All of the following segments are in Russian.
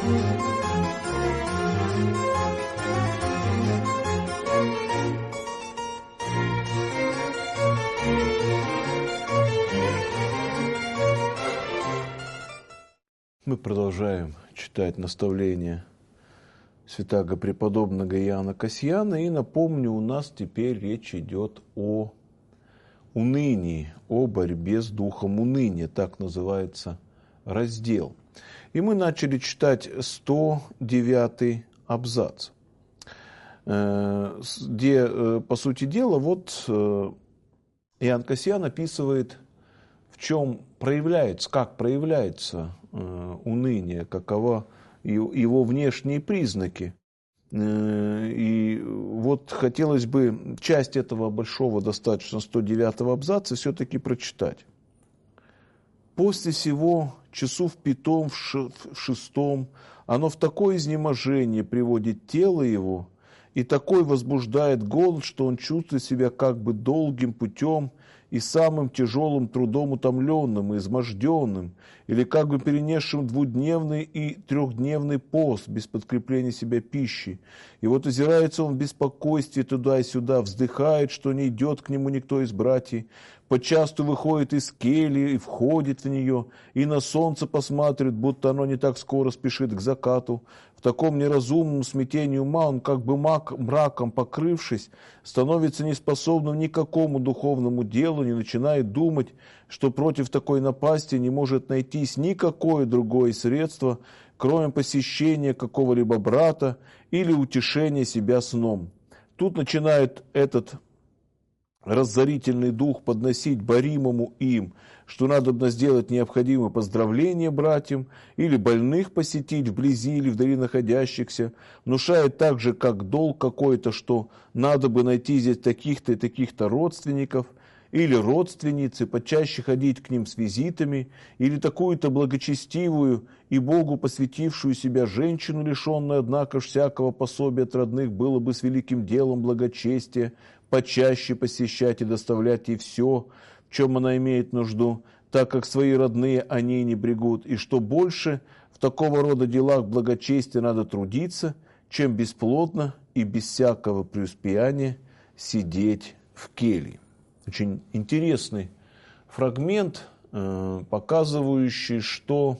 Мы продолжаем читать наставления святаго преподобного Иоанна Кассиана. И напомню, у нас теперь речь идет о унынии, о борьбе с духом уныния. Так называется раздел. И мы начали читать 109 абзац, где, по сути дела, вот Иоанн Кассиан описывает, в чем проявляется, как проявляется уныние, каковы его внешние признаки. И вот хотелось бы часть этого большого, достаточно 109-го абзаца все-таки прочитать. «После сего часу в пятом, в шестом, оно в такое изнеможение приводит тело его, и такой возбуждает голод, что он чувствует себя как бы долгим путем и самым тяжелым трудом утомленным и изможденным, или как бы перенесшим двудневный и трехдневный пост без подкрепления себя пищи. И вот озирается он в беспокойстве туда и сюда, вздыхает, что не идет к нему никто из братьев, почасту выходит из кельи и входит в нее, и на солнце посматривает, будто оно не так скоро спешит к закату. В таком неразумном смятении ума он, как бы мраком покрывшись, становится неспособным ни к какому духовному делу, не начинает думать, что против такой напасти не может найтись никакое другое средство, кроме посещения какого-либо брата или утешения себя сном. Тут начинает этот разорительный дух подносить боримому им, что надобно сделать необходимое поздравление братьям или больных посетить вблизи или вдали находящихся, внушает также как долг какой-то, что надо бы найти здесь таких-то и таких-то родственников или родственницы, почаще ходить к ним с визитами, или такую-то благочестивую и Богу посвятившую себя женщину, лишенную, однако, всякого пособия от родных, было бы с великим делом благочестия почаще посещать и доставлять ей все, в чем она имеет нужду, так как свои родные о ней не брегут, и что больше в такого рода делах благочестия надо трудиться, чем бесплодно и без всякого преуспеяния сидеть в келье. Очень интересный фрагмент, показывающий, что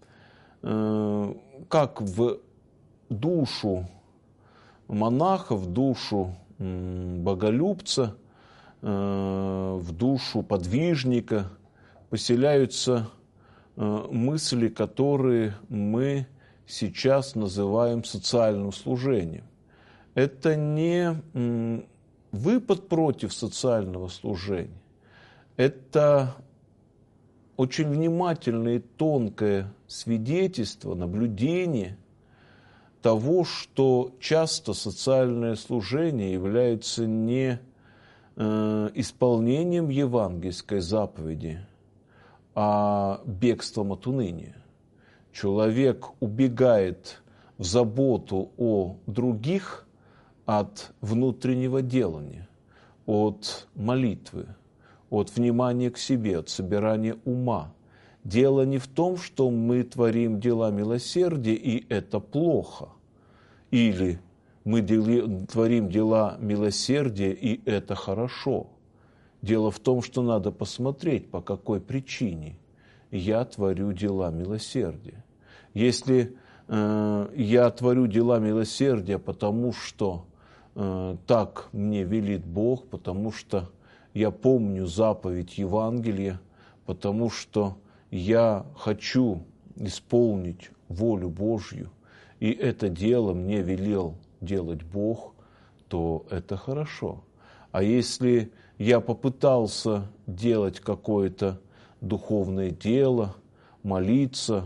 как в душу монаха, в душу боголюбца, в душу подвижника поселяются мысли, которые мы сейчас называем социальным служением. Это не выпад против социального служения. Это очень внимательное и тонкое свидетельство, наблюдение того, что часто социальное служение является не исполнением евангельской заповеди, а бегством от уныния. Человек убегает в заботу о других от внутреннего делания, от молитвы, от внимания к себе, от собирания ума. Дело не в том, что мы творим дела милосердия, и это плохо. Или мы творим дела милосердия, и это хорошо. Дело в том, что надо посмотреть, по какой причине я творю дела милосердия. Если я творю дела милосердия, потому что так мне велит Бог, потому что я помню заповедь Евангелия, потому что я хочу исполнить волю Божью, и это дело мне велел делать Бог, то это хорошо. А если я попытался делать какое-то духовное дело, молиться,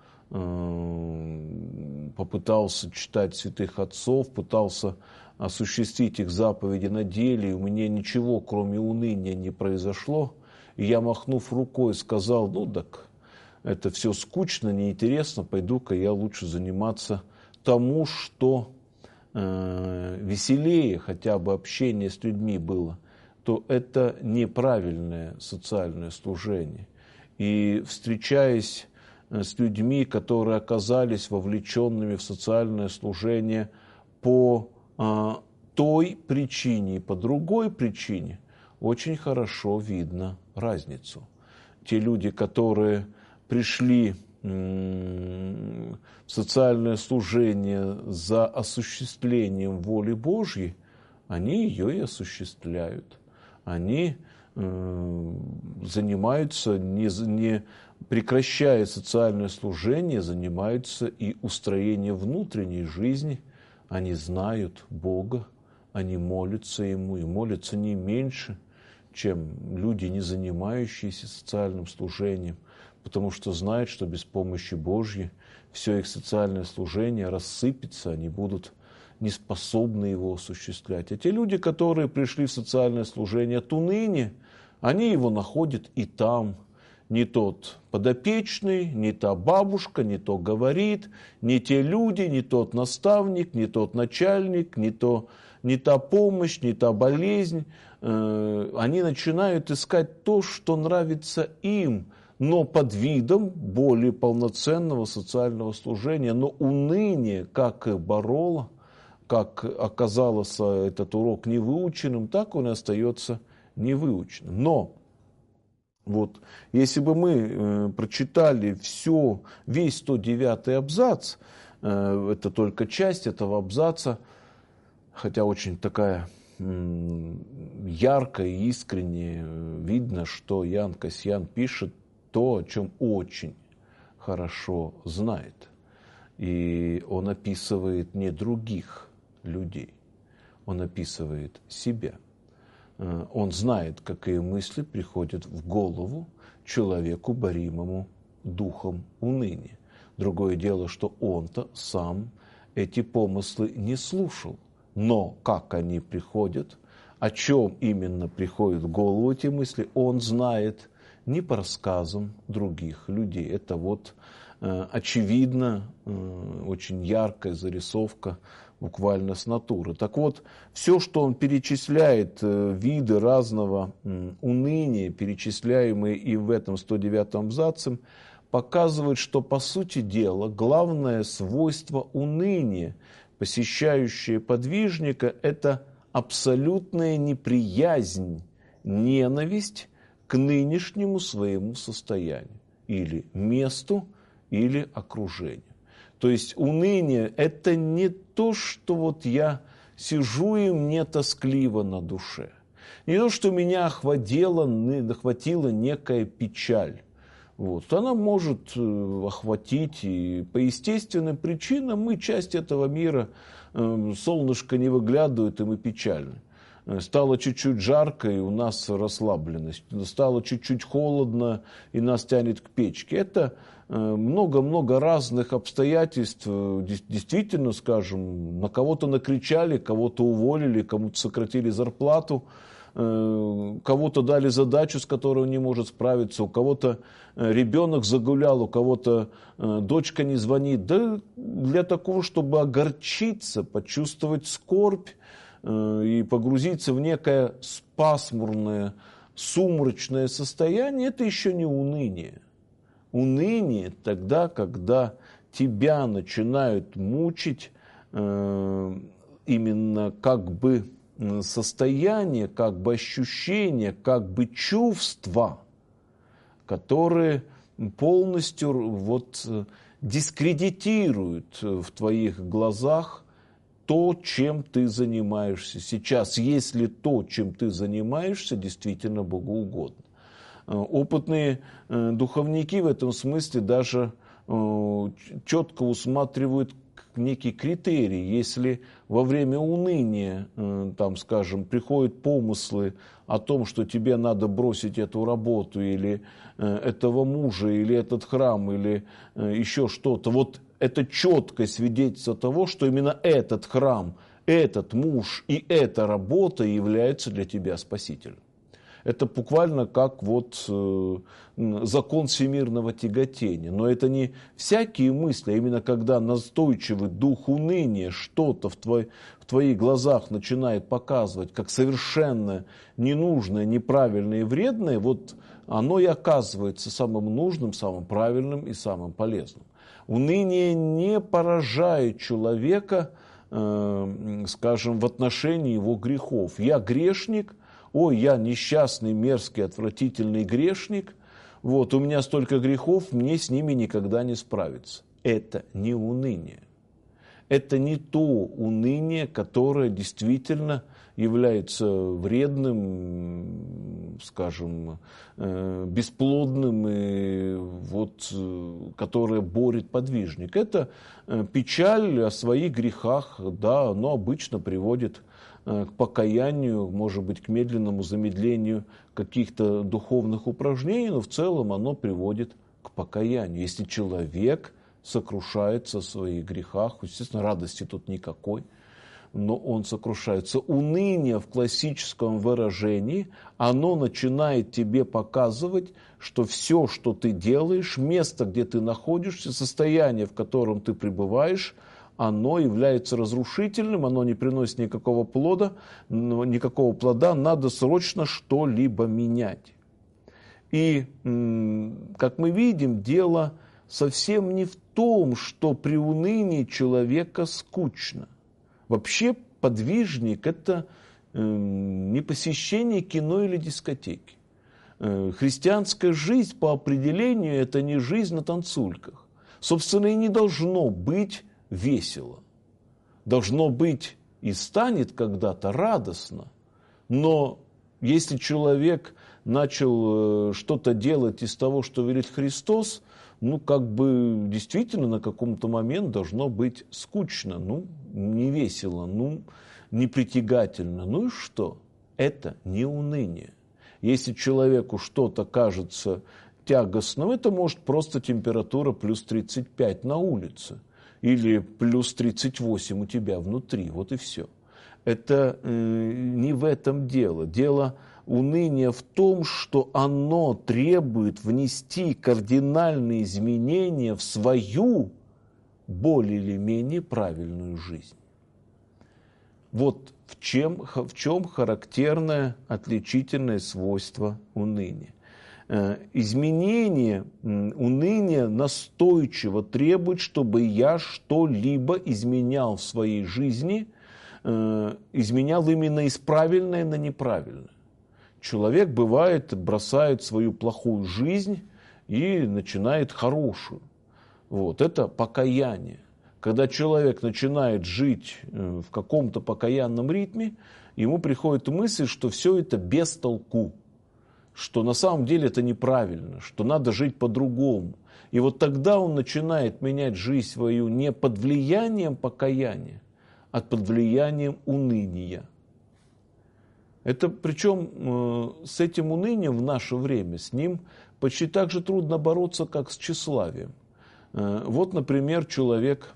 попытался читать святых отцов, пытался осуществить их заповеди на деле, и у меня ничего, кроме уныния, не произошло, и я, махнув рукой, сказал: ну так, это все скучно, неинтересно, пойду-ка я лучше заниматься тому, что веселее, хотя бы общение с людьми было, то это неправильное социальное служение. И встречаясь с людьми, которые оказались вовлеченными в социальное служение по той причине и по другой причине, очень хорошо видно разницу. Те люди, которые пришли в социальное служение за осуществлением воли Божьей, они ее и осуществляют. Они занимаются, не прекращая социальное служение, занимаются и устроением внутренней жизни. Они знают Бога, они молятся Ему, и молятся не меньше, чем люди, не занимающиеся социальным служением, потому что знают, что без помощи Божьей все их социальное служение рассыпется, они будут не способны его осуществлять. А те люди, которые пришли в социальное служение от уныния, они его находят и там. Не тот подопечный, не та бабушка, не то говорит, не те люди, не тот наставник, не тот начальник, не та помощь, не та болезнь. Они начинают искать то, что нравится им, но под видом более полноценного социального служения. Но уныние, как их бороло, как оказалось этот урок невыученным, так он и остается невыученным. Но вот, если бы мы прочитали весь 109-й абзац, это только часть этого абзаца, хотя очень такая яркая и искренне видно, что Иоанн Кассиан пишет то, о чем очень хорошо знает. И он описывает не других людей, он описывает себя. Он знает, какие мысли приходят в голову человеку, боримому духом уныния. Другое дело, что он-то сам эти помыслы не слушал. Но как они приходят, о чем именно приходят в голову эти мысли, он знает не по рассказам других людей. Это вот очевидно, очень яркая зарисовка буквально с натуры. Так вот, все, что он перечисляет, виды разного уныния, перечисляемые и в этом 109-м абзаце, показывает, что, по сути дела, главное свойство уныния, посещающее подвижника, это абсолютная неприязнь, ненависть к нынешнему своему состоянию, или месту, или окружению. То есть уныние – это не то, что вот я сижу и мне тоскливо на душе. Не то, что меня охватила некая печаль. Вот. Она может охватить, и по естественным причинам мы часть этого мира, солнышко не выглядывает, и мы печальны. Стало чуть-чуть жарко, и у нас расслабленность. Стало чуть-чуть холодно, и нас тянет к печке. Это много-много разных обстоятельств. Действительно, скажем, на кого-то накричали, кого-то уволили, кому-то сократили зарплату, кого-то дали задачу, с которой он не может справиться, у кого-то ребенок загулял, у кого-то дочка не звонит. Да для того, чтобы огорчиться, почувствовать скорбь и погрузиться в некое пасмурное, сумрачное состояние, это еще не уныние. Уныние тогда, когда тебя начинают мучить именно как бы состояние, как бы ощущения, как бы чувства, которые полностью вот дискредитируют в твоих глазах то, чем ты занимаешься сейчас, если то, чем ты занимаешься, действительно богоугодно. Опытные духовники в этом смысле даже четко усматривают некий критерий. Если во время уныния, там, скажем, приходят помыслы о том, что тебе надо бросить эту работу, или этого мужа, или этот храм, или еще что-то, вот это четкое свидетельство того, что именно этот храм, этот муж и эта работа являются для тебя спасителем. Это буквально как закон всемирного тяготения. Но это не всякие мысли, а именно когда настойчивый дух уныния что-то в твоих глазах начинает показывать как совершенно ненужное, неправильное и вредное, оно и оказывается самым нужным, самым правильным и самым полезным. Уныние не поражает человека, скажем, в отношении его грехов. Я грешник, я несчастный, мерзкий, отвратительный грешник, у меня столько грехов, мне с ними никогда не справиться. Это не уныние. Это не то уныние, которое действительно является вредным, скажем, бесплодным, и которое борет подвижник. Это печаль о своих грехах, да, оно обычно приводит к покаянию, может быть, к медленному замедлению каких-то духовных упражнений, но в целом оно приводит к покаянию. Если человек сокрушается о своих грехах, естественно, радости тут никакой, но он сокрушается. Уныние в классическом выражении, оно начинает тебе показывать, что все, что ты делаешь, место, где ты находишься, состояние, в котором ты пребываешь, оно является разрушительным, оно не приносит никакого плода, надо срочно что-либо менять. И, как мы видим, дело совсем не в том, что при унынии человека скучно. Вообще подвижник – это не посещение кино или дискотеки. Христианская жизнь по определению – это не жизнь на танцульках. Собственно, и не должно быть весело. Должно быть и станет когда-то радостно. Но если человек начал что-то делать из того, что велит Христос, действительно на каком-то момент должно быть скучно, не весело, не притягательно. И что? Это не уныние. Если человеку что-то кажется тягостным, это может просто температура плюс 35 на улице или плюс 38 у тебя внутри, и все. Это не в этом дело. Дело уныния в том, что оно требует внести кардинальные изменения в свою более или менее правильную жизнь. В чем характерное отличительное свойство уныния. Изменение уныния настойчиво требует, чтобы я что-либо изменял в своей жизни, изменял именно из правильное на неправильное. Человек, бывает, бросает свою плохую жизнь и начинает хорошую. Это покаяние. Когда человек начинает жить в каком-то покаянном ритме, ему приходит мысль, что все это без толку, что на самом деле это неправильно, что надо жить по-другому. И тогда он начинает менять жизнь свою не под влиянием покаяния, а под влиянием уныния. Это причем с этим унынием в наше время, с ним почти так же трудно бороться, как с тщеславием. Например, человек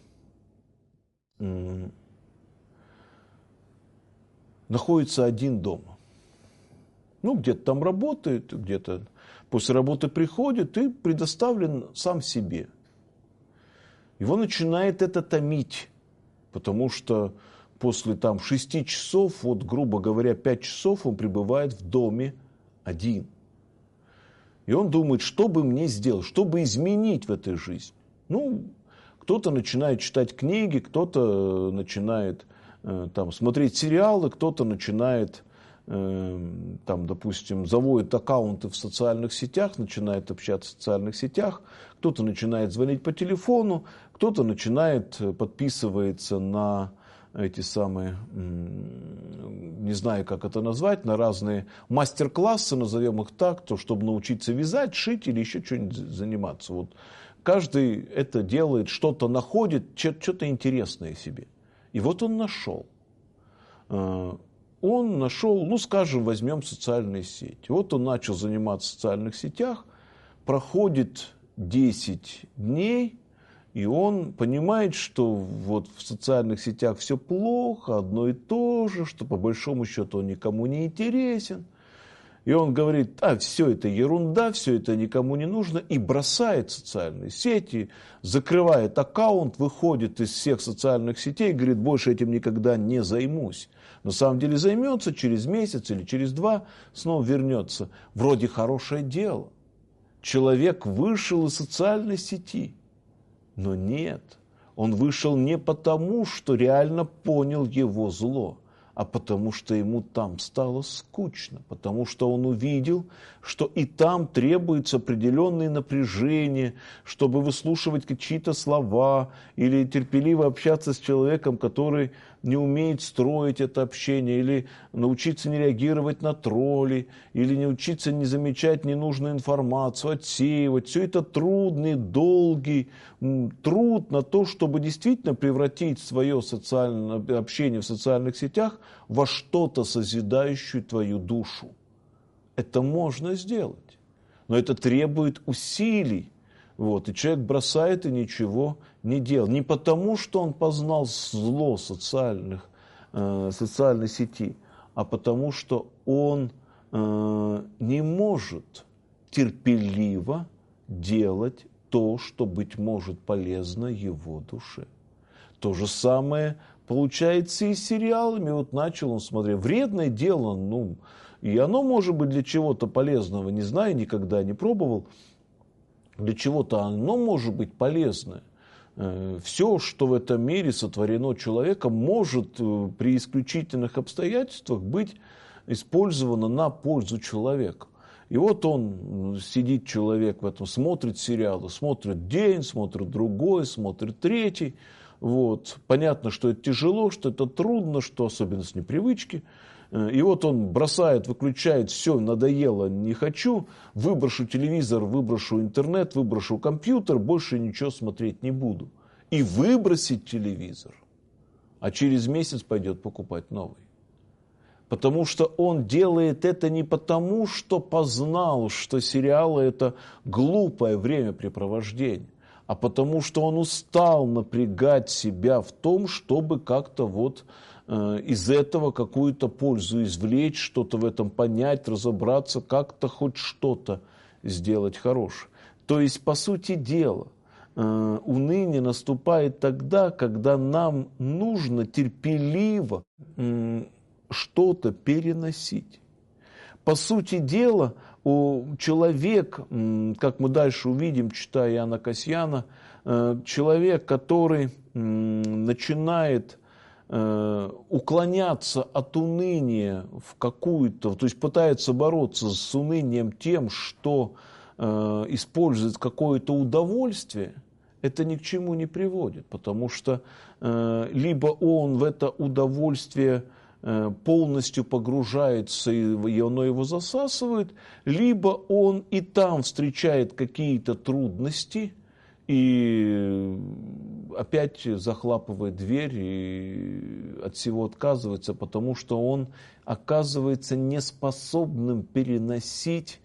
находится один дома. Где-то там работает, где-то после работы приходит и предоставлен сам себе. Его начинает это томить, потому что после 6 часов, грубо говоря, 5 часов он пребывает в доме один. И он думает, что бы мне сделать, что бы изменить в этой жизни. Кто-то начинает читать книги, кто-то начинает смотреть сериалы, кто-то начинает, допустим, заводит аккаунты в социальных сетях, начинает общаться в социальных сетях, кто-то начинает звонить по телефону, кто-то начинает, подписывается на эти самые, не знаю, как это назвать, на разные мастер-классы, назовем их так, чтобы научиться вязать, шить или еще что-нибудь заниматься. Каждый это делает, что-то находит, что-то интересное себе. И он нашел. Он нашел, скажем, возьмем социальные сети. Он начал заниматься в социальных сетях, проходит 10 дней, и он понимает, что в социальных сетях все плохо, одно и то же, что по большому счету он никому не интересен. И он говорит, все это ерунда, все это никому не нужно, и бросает социальные сети, закрывает аккаунт, выходит из всех социальных сетей, говорит, больше этим никогда не займусь. На самом деле займется через месяц или через 2, снова вернется. Вроде хорошее дело. Человек вышел из социальной сети, но нет. Он вышел не потому, что реально понял его зло, а потому что ему там стало скучно, потому что он увидел, что и там требуется определенное напряжение, чтобы выслушивать какие-то слова или терпеливо общаться с человеком, который не умеет строить это общение, или научиться не реагировать на тролли, или не учиться не замечать ненужную информацию, отсеивать. Все это трудный, долгий труд на то, чтобы действительно превратить свое социальное общение в социальных сетях во что-то созидающее твою душу. Это можно сделать, но это требует усилий. И человек бросает и ничего не делает. Не потому, что он познал зло социальной сети, а потому, что он не может терпеливо делать то, что, быть может, полезно его душе. То же самое получается и с сериалами. Начал он смотреть. Вредное дело, и оно может быть для чего-то полезного, не знаю, никогда не пробовал. Для чего-то оно может быть полезное. Все, что в этом мире сотворено человеком, может при исключительных обстоятельствах быть использовано на пользу человека. И он сидит, человек в этом, смотрит сериалы, смотрит день, смотрит другой, смотрит третий. Понятно, что это тяжело, что это трудно, что особенно с непривычки. И он бросает, выключает, все, надоело, не хочу, выброшу телевизор, выброшу интернет, выброшу компьютер, больше ничего смотреть не буду. И выбросит телевизор, а через месяц пойдет покупать новый. Потому что он делает это не потому, что познал, что сериалы это глупое времяпрепровождение, а потому что он устал напрягать себя в том, чтобы как-то из этого какую-то пользу извлечь, что-то в этом понять, разобраться, как-то хоть что-то сделать хорошее. То есть, по сути дела, уныние наступает тогда, когда нам нужно терпеливо что-то переносить. По сути дела, человек, как мы дальше увидим, читая Иоанна Кассиана, человек, который начинает уклоняться от уныния в какую-то, то есть пытается бороться с унынием тем, что использует какое-то удовольствие, это ни к чему не приводит, потому что либо он в это удовольствие полностью погружается, и оно его засасывает, либо он и там встречает какие-то трудности, и опять захлапывает дверь и от всего отказывается, потому что он оказывается неспособным переносить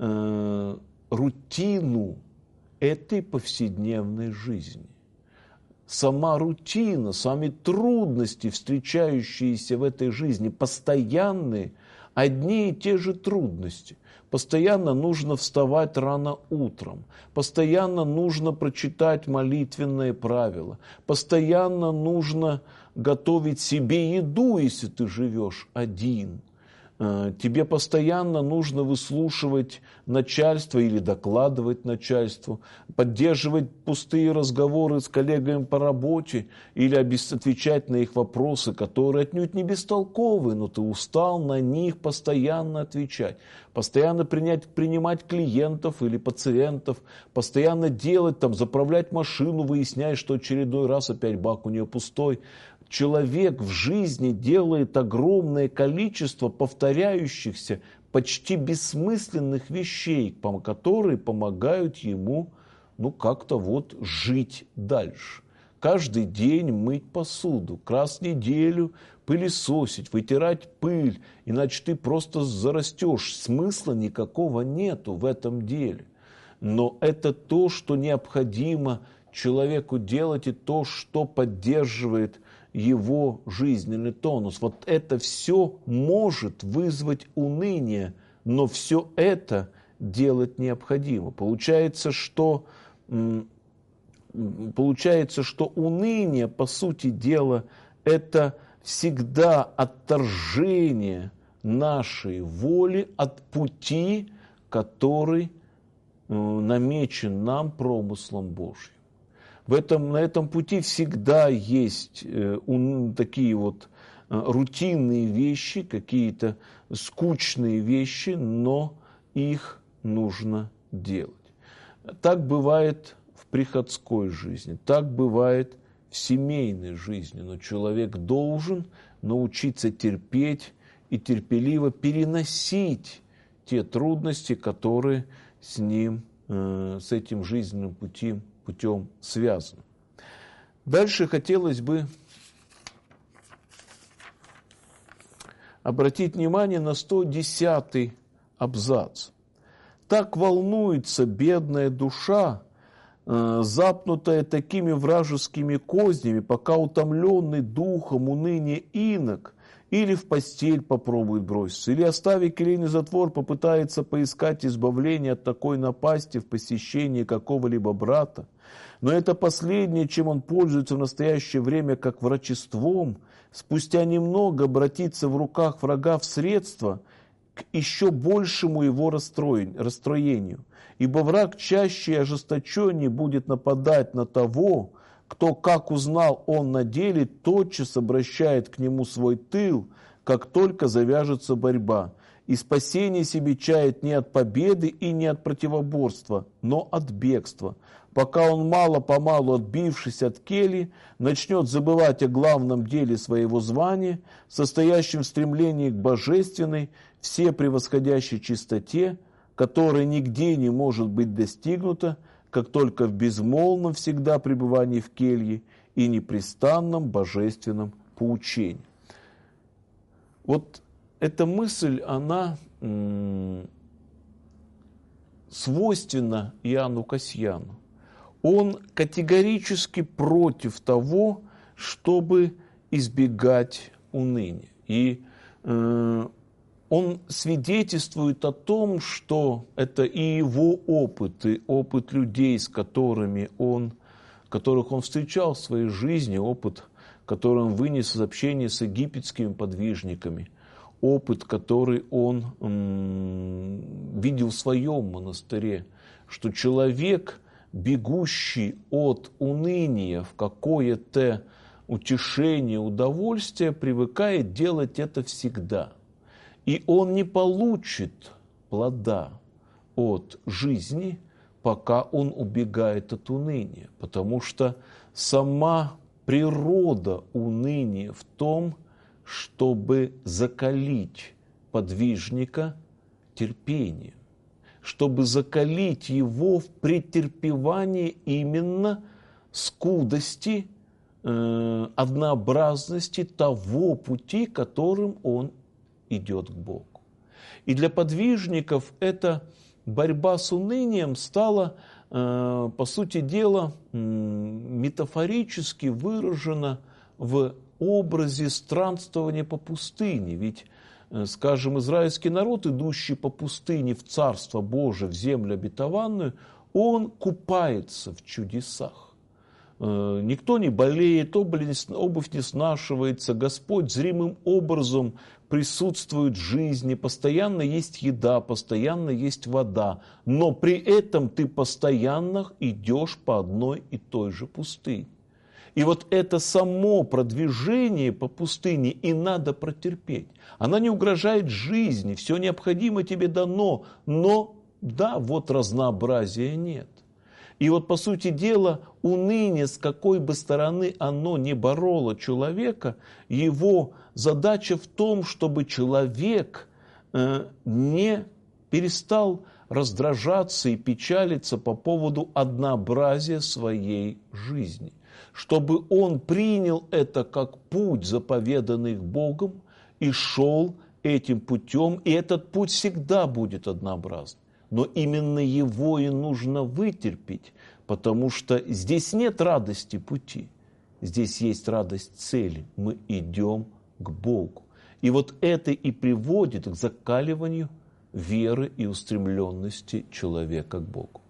рутину этой повседневной жизни. Сама рутина, сами трудности, встречающиеся в этой жизни, постоянные, одни и те же трудности. Постоянно нужно вставать рано утром, постоянно нужно прочитать молитвенные правила, постоянно нужно готовить себе еду, если ты живешь один. Тебе постоянно нужно выслушивать начальство или докладывать начальству, поддерживать пустые разговоры с коллегами по работе или отвечать на их вопросы, которые отнюдь не бестолковые, но ты устал на них постоянно отвечать, постоянно принимать клиентов или пациентов, постоянно заправлять машину, выясняя, что очередной раз опять бак у нее пустой. Человек в жизни делает огромное количество повторяющихся, почти бессмысленных вещей, которые помогают ему как-то жить дальше. Каждый день мыть посуду, раз в неделю пылесосить, вытирать пыль, иначе ты просто зарастешь. Смысла никакого нету в этом деле. Но это то, что необходимо человеку делать, и то, что поддерживает его жизненный тонус. Это все может вызвать уныние но все это делать необходимо. Получается, что уныние, по сути дела, это всегда отторжение нашей воли от пути, который намечен нам промыслом Божьим. На этом пути всегда есть такие вот рутинные вещи, какие-то скучные вещи, но их нужно делать. Так бывает в приходской жизни, так бывает в семейной жизни, но человек должен научиться терпеть и терпеливо переносить те трудности, которые с этим жизненным путем связаны. Дальше хотелось бы обратить внимание на 110-й абзац. Так волнуется бедная душа, запнутая такими вражескими кознями, пока утомленный духом уныния инок или в постель попробует броситься, или, оставив келейный затвор, попытается поискать избавление от такой напасти в посещении какого-либо брата. Но это последнее, чем он пользуется в настоящее время как врачеством, спустя немного обратиться в руках врага в средство к еще большему его расстроению. Ибо враг чаще и ожесточеннее будет нападать на того, кто, как узнал он на деле, тотчас обращает к нему свой тыл, как только завяжется борьба, и спасение себе чает не от победы и не от противоборства, но от бегства, пока он, мало-помалу отбившись от кельи, начнет забывать о главном деле своего звания, состоящем в стремлении к божественной, все превосходящей чистоте, которая нигде не может быть достигнута, как только в безмолвном всегда пребывании в келье и непрестанном божественном поучении. Вот эта мысль, она свойственна Иоанну Кассиану. Он категорически против того, чтобы избегать уныния. И он свидетельствует о том, что это и его опыт, и опыт людей, которых он встречал в своей жизни, опыт, который он вынес из общения с египетскими подвижниками, опыт, который он видел в своем монастыре, что человек, бегущий от уныния в какое-то утешение, удовольствие, привыкает делать это всегда. И он не получит плода от жизни, пока он убегает от уныния, потому что сама природа уныния в том, чтобы закалить подвижника терпением, чтобы закалить его в претерпевании именно скудости, однообразности того пути, которым он идет к Богу. И для подвижников эта борьба с унынием стала, по сути дела, метафорически выражена в образе странствования по пустыне. Ведь, скажем, израильский народ, идущий по пустыне в Царство Божие, в землю обетованную, он купается в чудесах. Никто не болеет, обувь не снашивается, Господь зримым образом присутствует в жизни, постоянно есть еда, постоянно есть вода, но при этом ты постоянно идешь по одной и той же пустыне. И вот это само продвижение по пустыне и надо протерпеть. Она не угрожает жизни, все необходимо тебе дано, но да, вот разнообразия нет. И вот, по сути дела, уныние, с какой бы стороны оно ни бороло человека, его задача в том, чтобы человек не перестал раздражаться и печалиться по поводу однообразия своей жизни. Чтобы он принял это как путь, заповеданный Богом, и шел этим путем, и этот путь всегда будет однообразным. Но именно его и нужно вытерпеть, потому что здесь нет радости пути, здесь есть радость цели. Мы идем к Богу. И вот это и приводит к закаливанию веры и устремленности человека к Богу.